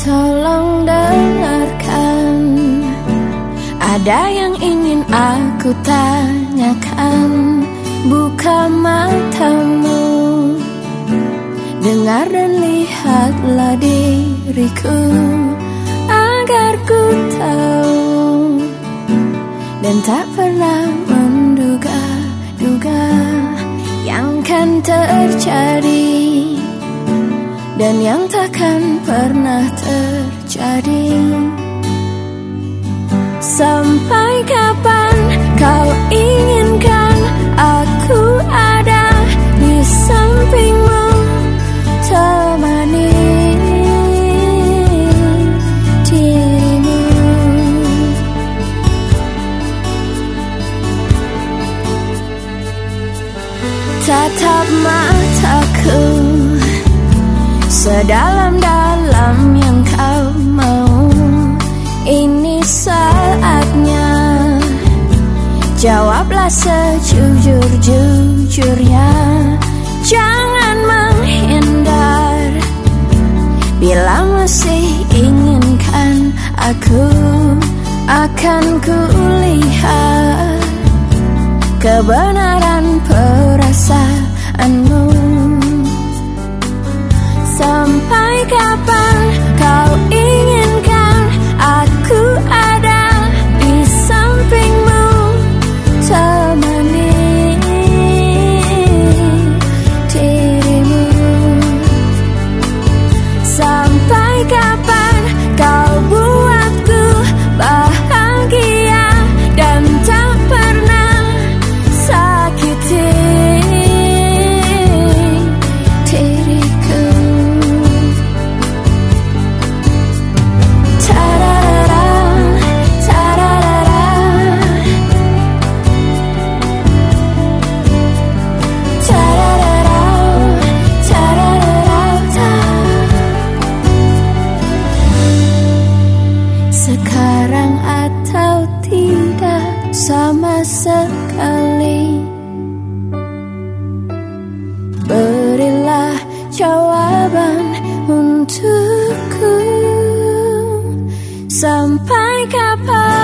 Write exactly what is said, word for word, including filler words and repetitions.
Tolong dengarkan, ada yang ingin aku tanyakan. Buka matamu, dengar dan lihatlah diriku, agar ku tahu dan tak pernah menduga-duga yang kan terjadi dan yang takkan pernah terjadi. Sampai kapan kau inginkan aku ada di sampingmu, temani dirimu. Tatap mataku sedalam-dalam yang kau mau. Ini saatnya, jawablah sejujur-jujurnya. Jangan menghindar, bila masih inginkan aku, akan kulihat kebenaran perasaanmu. Sampai kapan kau inginkan aku ada di sampingmu, temani dirimu. Sampai kapan kau buatku bahagia dan tak pernah sakiti diriku. Sekarang atau tidak sama sekali, berilah jawaban untukku. Sampai kapan